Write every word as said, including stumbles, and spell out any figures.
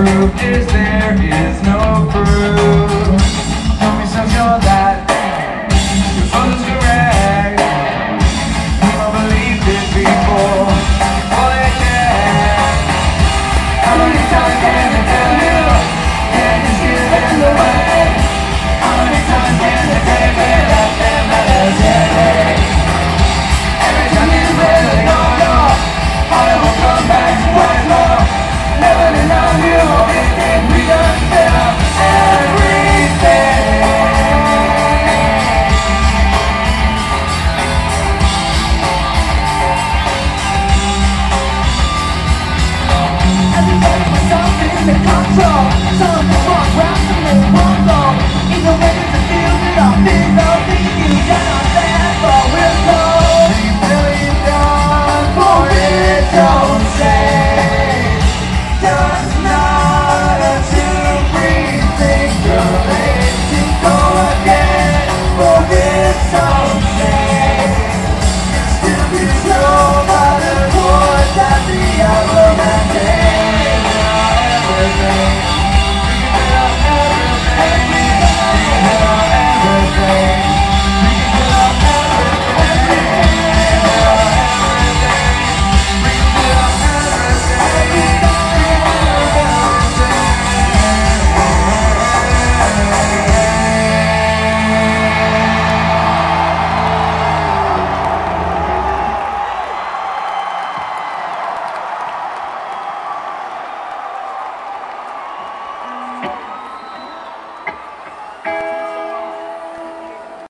proof is there is no proof. Tell me so sure that your father's correct. People believe this people, all they can. How many times can they tell you that you're still in the way? How many times can they take it that they're meditating? Every time you really don't know, I will come back once more. Never to know you, if we don't tell everything. Everybody wants something to control. Something's wrong, wrong, something wrong, wrong. Either way, it's a feel that I'll feel, I'll think you cannot say.